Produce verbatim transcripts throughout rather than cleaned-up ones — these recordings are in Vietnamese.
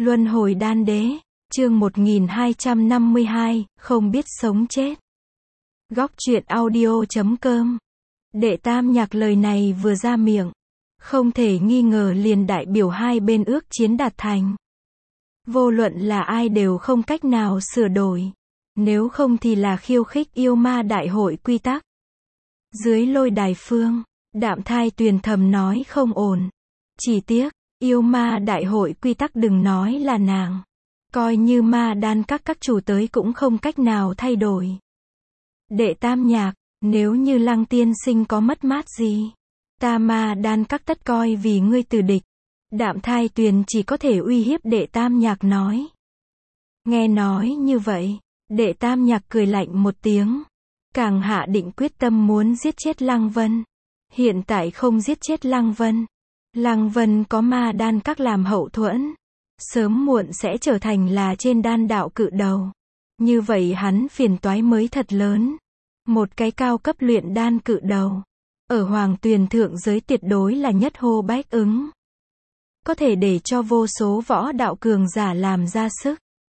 Luân hồi đan đế, chương một nghìn hai trăm năm mươi hai, không biết sống chết. Góc truyện audio chấm com. Đệ Tam Nhạc lời này vừa ra miệng, không thể nghi ngờ liền đại biểu hai bên ước chiến đạt thành. Vô luận là ai đều không cách nào sửa đổi. Nếu không thì là khiêu khích yêu ma đại hội quy tắc. Dưới lôi đài phương, Đạm Thai Tuyền thầm nói không ổn. Chỉ tiếc, yêu ma đại hội quy tắc đừng nói là nàng. Coi như ma đan các các chủ tới cũng không cách nào thay đổi. Đệ Tam Nhạc, nếu như Lăng tiên sinh có mất mát gì, ta ma đan các tất coi vì ngươi từ địch. Đạm Thai Tuyền chỉ có thể uy hiếp Đệ Tam Nhạc nói. Nghe nói như vậy, Đệ Tam Nhạc cười lạnh một tiếng. Càng hạ định quyết tâm muốn giết chết Lăng Vân. Hiện tại không giết chết Lăng Vân, Lăng Vân có ma đan các làm hậu thuẫn, sớm muộn sẽ trở thành là trên đan đạo cự đầu. Như vậy hắn phiền toái mới thật lớn. Một cái cao cấp luyện đan cự đầu, ở Hoàng Tuyền thượng giới tuyệt đối là nhất hô bách ứng. Có thể để cho vô số võ đạo cường giả làm ra sức.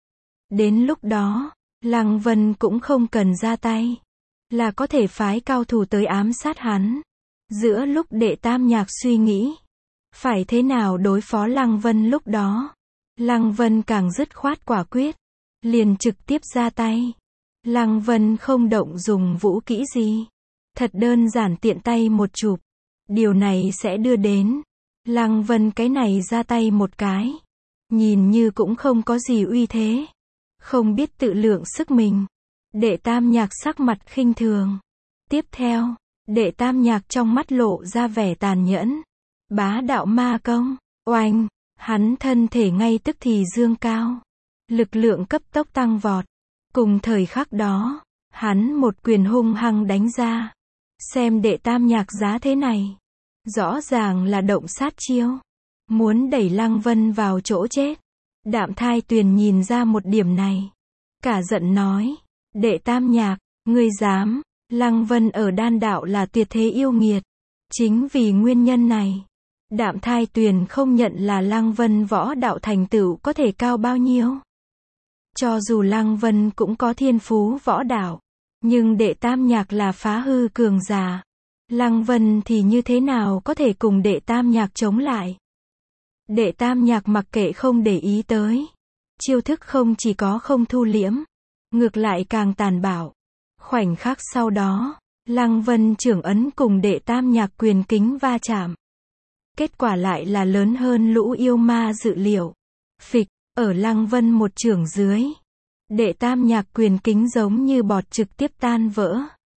Đến lúc đó, Lăng Vân cũng không cần ra tay, là có thể phái cao thủ tới ám sát hắn. Giữa lúc Đệ Tam Nhạc suy nghĩ phải thế nào đối phó Lăng Vân lúc đó, Lăng Vân càng dứt khoát quả quyết, liền trực tiếp ra tay. Lăng Vân không động dùng vũ kỹ gì, thật đơn giản tiện tay một chụp. Điều này sẽ đưa đến Lăng Vân cái này ra tay một cái, nhìn như cũng không có gì uy thế, không biết tự lượng sức mình. Đệ Tam Nhạc sắc mặt khinh thường. Tiếp theo, Đệ Tam Nhạc trong mắt lộ ra vẻ tàn nhẫn. Bá đạo ma công, oanh, hắn thân thể ngay tức thì dương cao. Lực lượng cấp tốc tăng vọt. Cùng thời khắc đó, hắn một quyền hung hăng đánh ra. Xem Đệ Tam Nhạc giá thế này, rõ ràng là động sát chiêu, muốn đẩy Lăng Vân vào chỗ chết. Đạm Thai Tuyền nhìn ra một điểm này, cả giận nói, Đệ Tam Nhạc, ngươi dám, Lăng Vân ở đan đạo là tuyệt thế yêu nghiệt. Chính vì nguyên nhân này, Đạm Thai Tuyền không nhận là Lăng Vân võ đạo thành tựu có thể cao bao nhiêu. Cho dù Lăng Vân cũng có thiên phú võ đạo, nhưng Đệ Tam Nhạc là phá hư cường giả. Lăng Vân thì như thế nào có thể cùng Đệ Tam Nhạc chống lại. Đệ Tam Nhạc mặc kệ không để ý tới. Chiêu thức không chỉ có không thu liễm, ngược lại càng tàn bạo. Khoảnh khắc sau đó, Lăng Vân trưởng ấn cùng Đệ Tam Nhạc quyền kính va chạm. Kết quả lại là lớn hơn lũ yêu ma dự liệu. Phịch, ở Lăng Vân một chưởng dưới, Đệ Tam Nhạc quyền kính giống như bọt trực tiếp tan vỡ.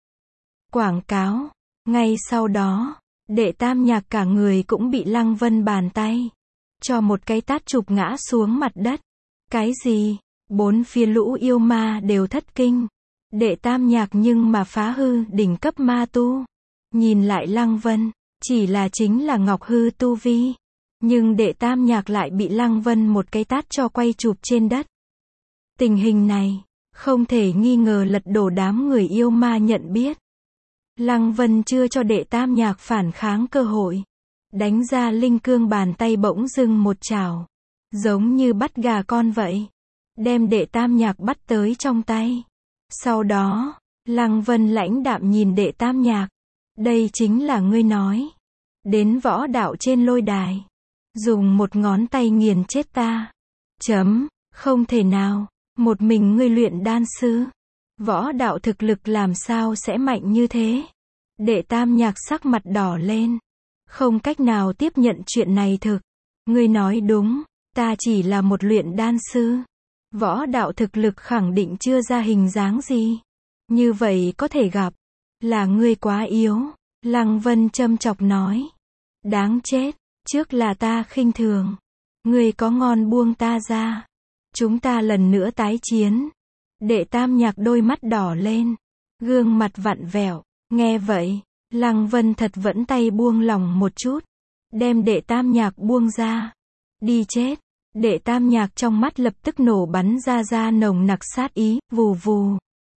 Quảng cáo, ngay sau đó, Đệ Tam Nhạc cả người cũng bị Lăng Vân bàn tay cho một cái tát chụp ngã xuống mặt đất. Cái gì? Bốn phía lũ yêu ma đều thất kinh. Đệ Tam Nhạc nhưng mà phá hư đỉnh cấp ma tu. Nhìn lại Lăng Vân, chỉ là chính là ngọc hư tu vi. Nhưng Đệ Tam Nhạc lại bị Lăng Vân một cái tát cho quay chụp trên đất. Tình hình này, không thể nghi ngờ lật đổ đám người yêu ma nhận biết. Lăng Vân chưa cho Đệ Tam Nhạc phản kháng cơ hội. Đánh ra linh cương bàn tay bỗng dưng một chảo. Giống như bắt gà con vậy. Đem Đệ Tam Nhạc bắt tới trong tay. Sau đó, Lăng Vân lãnh đạm nhìn Đệ Tam Nhạc. Đây chính là ngươi nói. Đến võ đạo trên lôi đài. Dùng một ngón tay nghiền chết ta. Chấm, không thể nào. Một mình ngươi luyện đan sư. Võ đạo thực lực làm sao sẽ mạnh như thế. Đệ Tam Nhạc sắc mặt đỏ lên. Không cách nào tiếp nhận chuyện này thực. Ngươi nói đúng, ta chỉ là một luyện đan sư. Võ đạo thực lực khẳng định chưa ra hình dáng gì. Như vậy có thể gặp, là ngươi quá yếu. Lăng Vân châm chọc nói. Đáng chết, trước là ta khinh thường. Ngươi có ngon buông ta ra. Chúng ta lần nữa tái chiến. Đệ Tam Nhạc đôi mắt đỏ lên. Gương mặt vặn vẹo. Nghe vậy, Lăng Vân thật vẫn tay buông lỏng một chút. Đem Đệ Tam Nhạc buông ra. Đi chết. Đệ Tam Nhạc trong mắt lập tức nổ bắn ra ra nồng nặc sát ý, vù vù.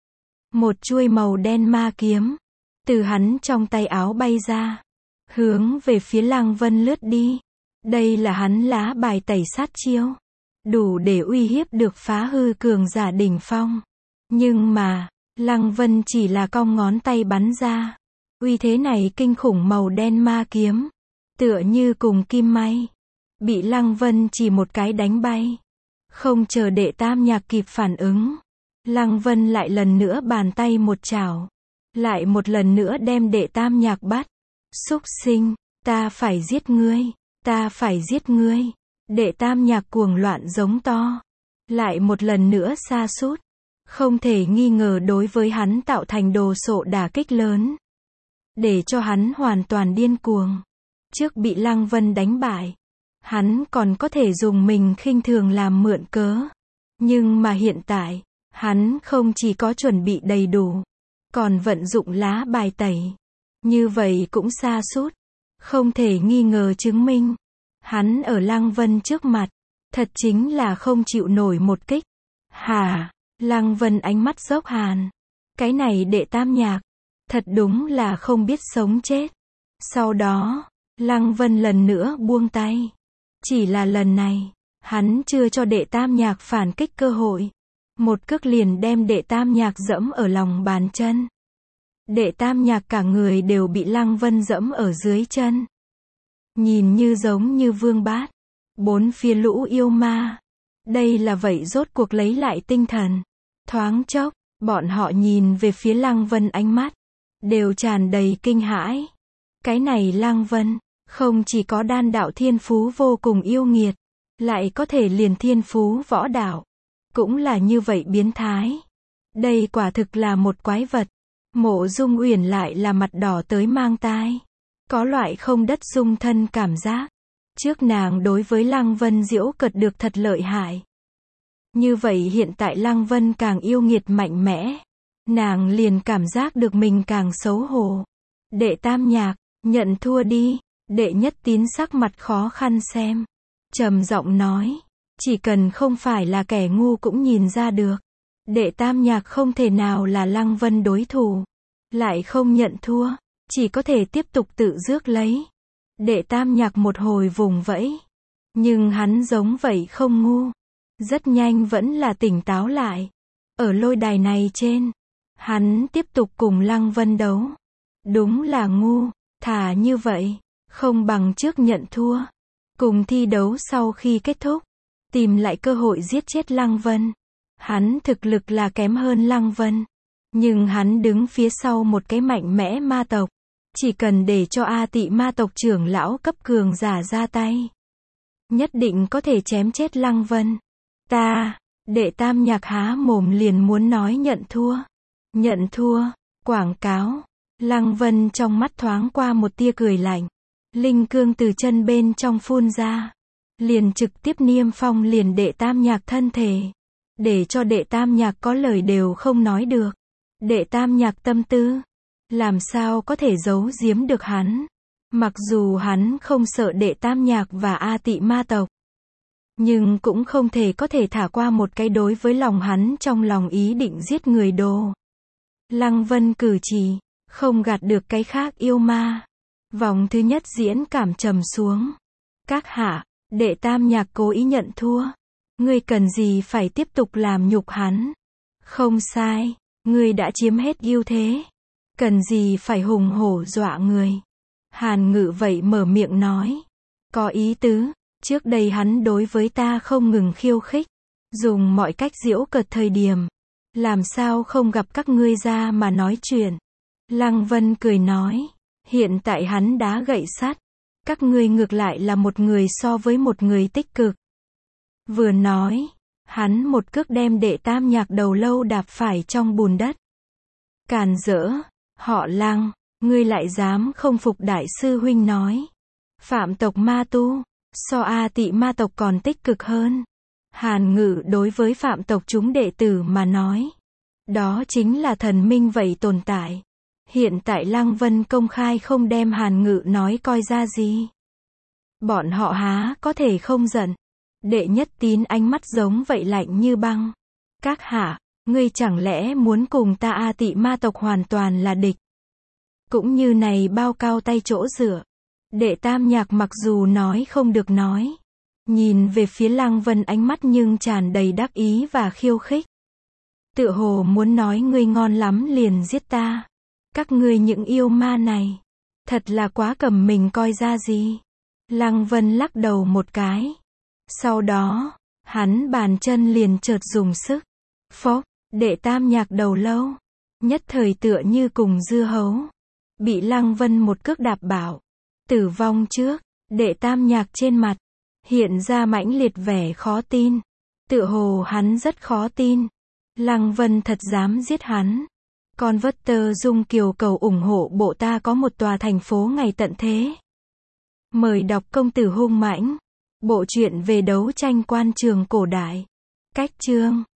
Một chuôi màu đen ma kiếm, từ hắn trong tay áo bay ra. Hướng về phía Lăng Vân lướt đi. Đây là hắn lá bài tẩy sát chiêu. đủ để uy hiếp được phá hư cường giả đỉnh phong. Nhưng mà, Lăng Vân chỉ là cong ngón tay bắn ra. Uy thế này kinh khủng, màu đen ma kiếm, tựa như cùng kim may, bị Lăng Vân chỉ một cái đánh bay. Không chờ Đệ Tam Nhạc kịp phản ứng, Lăng Vân lại lần nữa bàn tay một chảo, lại một lần nữa đem Đệ Tam Nhạc bắt. Súc sinh, ta phải giết ngươi, ta phải giết ngươi. Đệ Tam Nhạc cuồng loạn giống to, lại một lần nữa sa sút, không thể nghi ngờ đối với hắn tạo thành đồ sộ đả kích lớn, để cho hắn hoàn toàn điên cuồng. Trước bị Lăng Vân đánh bại, hắn còn có thể dùng mình khinh thường làm mượn cớ. Nhưng mà hiện tại, hắn không chỉ có chuẩn bị đầy đủ, còn vận dụng lá bài tẩy. Như vậy cũng sa sút, không thể nghi ngờ chứng minh, hắn ở Lăng Vân trước mặt, thật chính là không chịu nổi một kích. Hả? Lăng Vân ánh mắt dốc hàn. Cái này Đệ Tam Nhạc, thật đúng là không biết sống chết. Sau đó, Lăng Vân lần nữa buông tay. Chỉ là lần này, hắn chưa cho Đệ Tam Nhạc phản kích cơ hội. Một cước liền đem Đệ Tam Nhạc dẫm ở lòng bàn chân. Đệ Tam Nhạc cả người đều bị Lăng Vân dẫm ở dưới chân. Nhìn như giống như vương bát. Bốn phía lũ yêu ma. Đây là vậy rốt cuộc lấy lại tinh thần. Thoáng chốc, bọn họ nhìn về phía Lăng Vân, ánh mắt đều tràn đầy kinh hãi. Cái này Lăng Vân, không chỉ có đan đạo thiên phú vô cùng yêu nghiệt, lại có thể liền thiên phú võ đạo, cũng là như vậy biến thái. Đây quả thực là một quái vật. Mộ Dung Uyển lại là mặt đỏ tới mang tai, có loại không đất dung thân cảm giác. Trước nàng đối với Lăng Vân giễu cợt được thật lợi hại. Như vậy hiện tại Lăng Vân càng yêu nghiệt mạnh mẽ, nàng liền cảm giác được mình càng xấu hổ. Đệ Tam Nhạc, nhận thua đi. Đệ Nhất Tín sắc mặt khó khăn xem, trầm giọng nói, chỉ cần không phải là kẻ ngu cũng nhìn ra được. Đệ Tam Nhạc không thể nào là Lăng Vân đối thủ, lại không nhận thua, chỉ có thể tiếp tục tự rước lấy. Đệ Tam Nhạc một hồi vùng vẫy, nhưng hắn giống vậy không ngu, rất nhanh vẫn là tỉnh táo lại. Ở lôi đài này trên, hắn tiếp tục cùng Lăng Vân đấu. Đúng là ngu, thà như vậy, không bằng trước nhận thua. Cùng thi đấu sau khi kết thúc, tìm lại cơ hội giết chết Lăng Vân. Hắn thực lực là kém hơn Lăng Vân, nhưng hắn đứng phía sau một cái mạnh mẽ ma tộc. Chỉ cần để cho A Tị ma tộc trưởng lão cấp cường giả ra tay, nhất định có thể chém chết Lăng Vân. Ta, Đệ Tam Nhạc há mồm liền muốn nói nhận thua. Nhận thua, quảng cáo. Lăng Vân trong mắt thoáng qua một tia cười lạnh. Linh cương từ chân bên trong phun ra, liền trực tiếp niêm phong liền Đệ Tam Nhạc thân thể, để cho Đệ Tam Nhạc có lời đều không nói được. Đệ Tam Nhạc tâm tư, làm sao có thể giấu giếm được hắn. Mặc dù hắn không sợ Đệ Tam Nhạc và A Tị ma tộc, nhưng cũng không thể có thể thả qua một cái đối với lòng hắn trong lòng ý định giết người đồ. Lăng Vân cử chỉ, không gạt được cái khác yêu ma. Vòng thứ nhất diễn cảm trầm xuống. Các hạ, Đệ Tam Nhạc cố ý nhận thua. Ngươi cần gì phải tiếp tục làm nhục hắn. Không sai, ngươi đã chiếm hết ưu thế. Cần gì phải hùng hổ dọa người. Hàn Ngự vậy mở miệng nói. Có ý tứ, trước đây hắn đối với ta không ngừng khiêu khích, dùng mọi cách giễu cợt thời điểm. Làm sao không gặp các ngươi ra mà nói chuyện. Lăng Vân cười nói. Hiện tại hắn đá gậy sắt. Các ngươi ngược lại là một người so với một người tích cực. Vừa nói, hắn một cước đem Đệ Tam Nhạc đầu lâu đạp phải trong bùn đất. Càn rỡ, họ Lăng, ngươi lại dám không phục đại sư huynh nói. Phạm tộc ma tu, so A Tị ma tộc còn tích cực hơn. Hàn Ngự đối với phạm tộc chúng đệ tử mà nói, đó chính là thần minh vậy tồn tại. Hiện tại Lăng Vân công khai không đem Hàn Ngự nói coi ra gì. Bọn họ há có thể không giận. Đệ Nhất Tín ánh mắt giống vậy lạnh như băng. Các hạ, ngươi chẳng lẽ muốn cùng ta A Tị ma tộc hoàn toàn là địch? Cũng như này bao cao tay chỗ dựa. Đệ Tam Nhạc mặc dù nói không được nói, Nhìn về phía Lăng Vân ánh mắt nhưng tràn đầy đắc ý và khiêu khích. Tựa hồ muốn nói ngươi ngon lắm liền giết ta. Các ngươi những yêu ma này. Thật là quá cầm mình coi ra gì. Lăng Vân lắc đầu một cái. Sau đó, hắn bàn chân liền chợt dùng sức. Phốc, Đệ Tam Nhạc đầu lâu. Nhất thời tựa như cùng dưa hấu. Bị Lăng Vân một cước đạp bảo. Tử vong trước, Đệ Tam Nhạc trên mặt. Hiện ra mãnh liệt vẻ khó tin. Tựa hồ hắn rất khó tin. Lăng Vân thật dám giết hắn. Con vất tơ dung kiều cầu ủng hộ bộ ta có một tòa thành phố ngày tận thế. Mời đọc công tử hung mãnh. Bộ truyện về đấu tranh quan trường cổ đại. Cách chương